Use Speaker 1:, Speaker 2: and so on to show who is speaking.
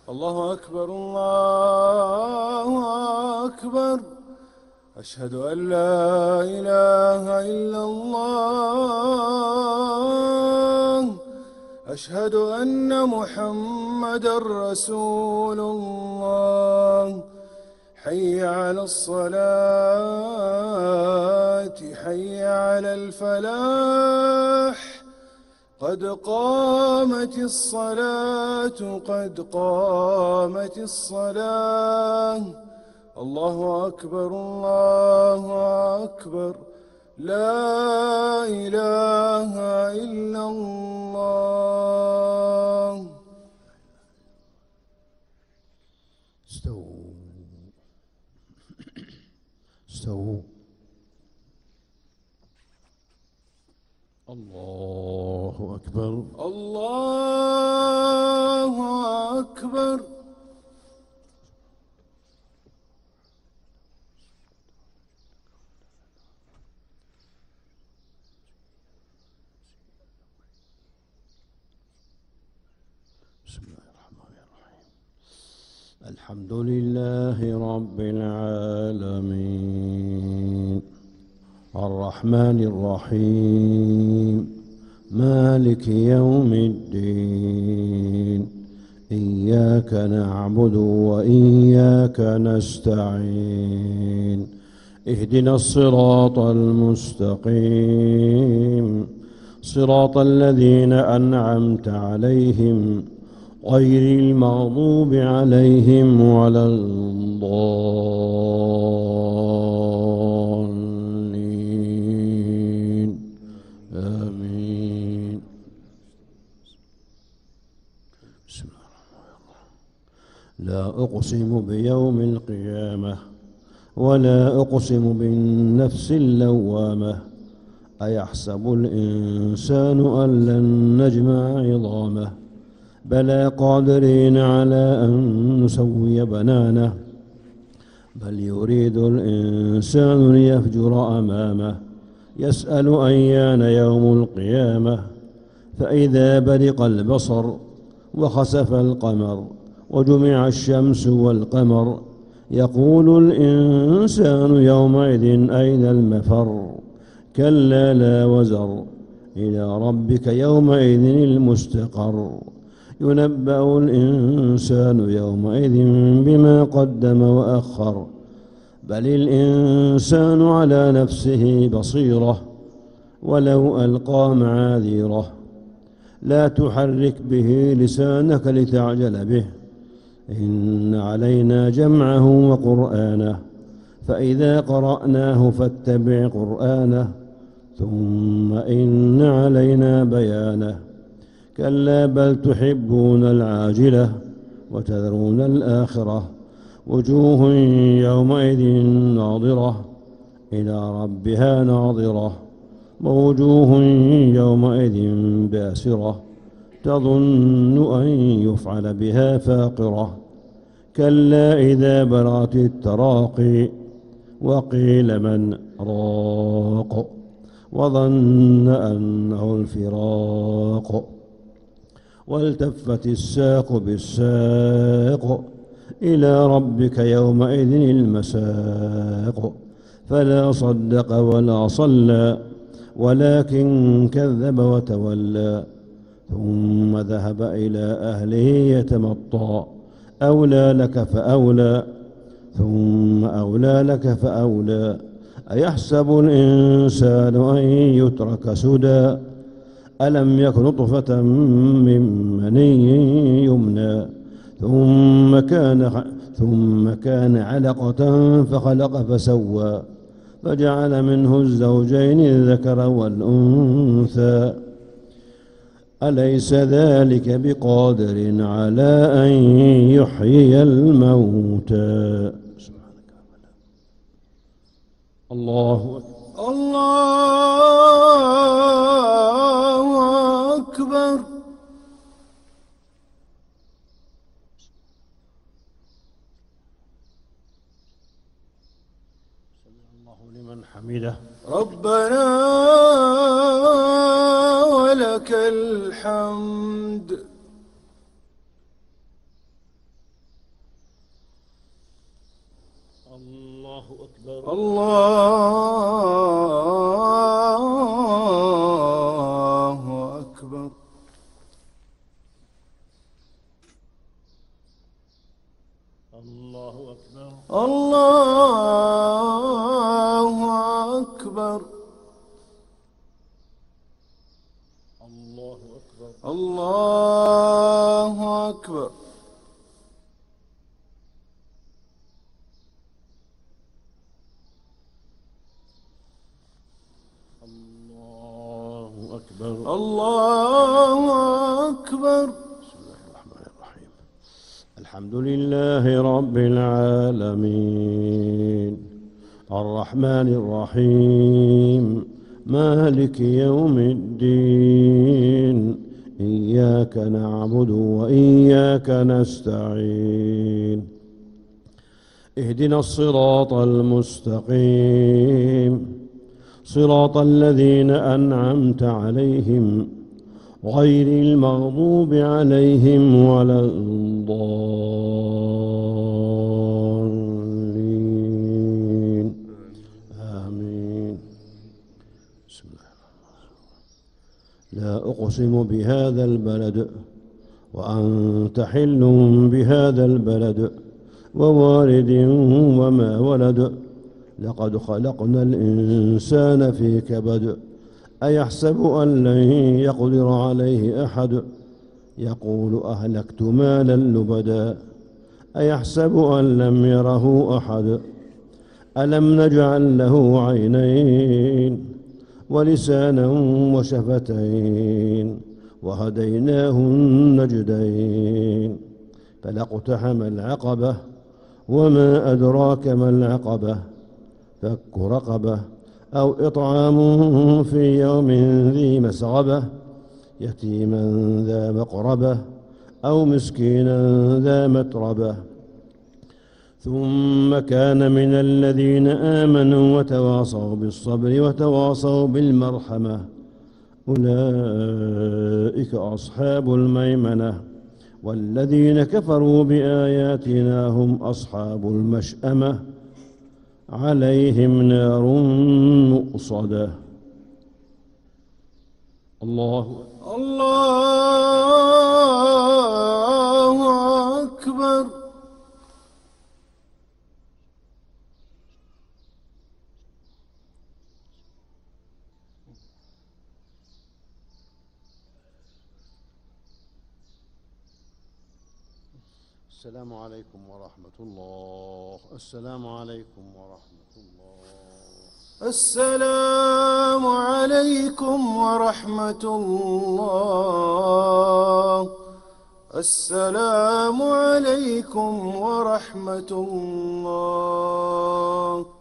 Speaker 1: الله أكبر الله أكبر. أشهد أن لا إله إلا الله. أشهد أن محمدًا رسول الله. حي على الصلاة حي على الفلاح. قد قامت الصلاة قد قامت الصلاة. الله أكبر الله أكبر. لا إله إلا الله.
Speaker 2: استووا استووا. الله أكبر
Speaker 1: الله أكبر.
Speaker 2: بسم الله الرحمن الرحيم. الحمد لله رب العالمين الرحمن الرحيم مالك يوم الدين. إياك نعبد وإياك نستعين. اهدنا الصراط المستقيم صراط الذين أنعمت عليهم غير المغضوب عليهم ولا الضالين. آمين. بسم الله الرحمن الرحيم. لا أقسم بيوم القيامة ولا أقسم بالنفس اللوامة. أيحسب الإنسان أن لن نجمع عظامه بلى قادرين على أن نسوي بنانه. بل يريد الإنسان ليفجر أمامه يسأل أيان يوم القيامة. فإذا برق البصر وخسف القمر وجمع الشمس والقمر يقول الإنسان يومئذ أين المفر. كلا لا وزر إلى ربك يومئذ المستقر. ينبأ الإنسان يومئذ بما قدم وأخر. بل الإنسان على نفسه بصيرة ولو ألقى معاذيره. لا تحرك به لسانك لتعجل به. إن علينا جمعه وقرآنه فإذا قرأناه فاتبع قرآنه ثم إن علينا بيانه. كلا بل تحبون العاجلة وتذرون الآخرة. وجوه يومئذ ناظرة إلى ربها ناظرة. ووجوه يومئذ باسرة تظن أن يفعل بها فاقرة. كلا إذا بلغت التراقي وقيل من راق وظن أنه الفراق. والتفت الساق بالساق إلى ربك يومئذ المساق. فلا صدق ولا صلى ولكن كذب وتولى. ثم ذهب إلى أهله يتمطى. أولى لك فأولى ثم أولى لك فأولى. أيحسب الإنسان أن يترك سدى. ألم يك نطفة من مني يمنى ثم كان علقة فخلق فسوى فجعل منه الزوجين الذكر والأنثى. أليس ذلك بقادر على أن يحيي الموتى. الله
Speaker 1: أكبر.
Speaker 2: الله لمن حمده.
Speaker 1: ربنا ولك الحمد.
Speaker 2: أكبر.
Speaker 1: الله أكبر.
Speaker 2: الله أكبر.
Speaker 1: الله أكبر.
Speaker 2: الله أكبر.
Speaker 1: الله أكبر.
Speaker 2: الله أكبر.
Speaker 1: الله أكبر.
Speaker 2: بسم الله الرحمن الرحيم. الحمد لله رب العالمين الرحمن الرحيم مالك يوم الدين إياك نعبد وإياك نستعين اهدنا الصراط المستقيم صراط الذين أنعمت عليهم غير المغضوب عليهم ولا الضالين آمين. بسم الله لا أقسم بهذا البلد وأنت حل بهذا البلد ووالد وما ولد لقد خلقنا الإنسان في كبد أيحسب أن لن يقدر عليه أحد يقول أهلكت مالا لبدا أيحسب أن لم يره أحد ألم نجعل له عينين ولسانا وشفتين وهديناه النجدين فلاقتحم العقبة وما أدراك ما العقبة فك رقبة أو إطعام في يوم ذي مسغبة يتيما ذا مقربة أو مسكينا ذا متربة ثم كان من الذين آمنوا وتواصوا بالصبر وتواصوا بالمرحمة أولئك أصحاب الميمنة والذين كفروا بآياتنا هم أصحاب المشأمة عليهم نار مؤصدة. الله
Speaker 1: أكبر.
Speaker 2: السلام عليكم ورحمة الله. السلام عليكم ورحمة الله.
Speaker 1: السلام عليكم ورحمة الله. السلام عليكم ورحمة الله.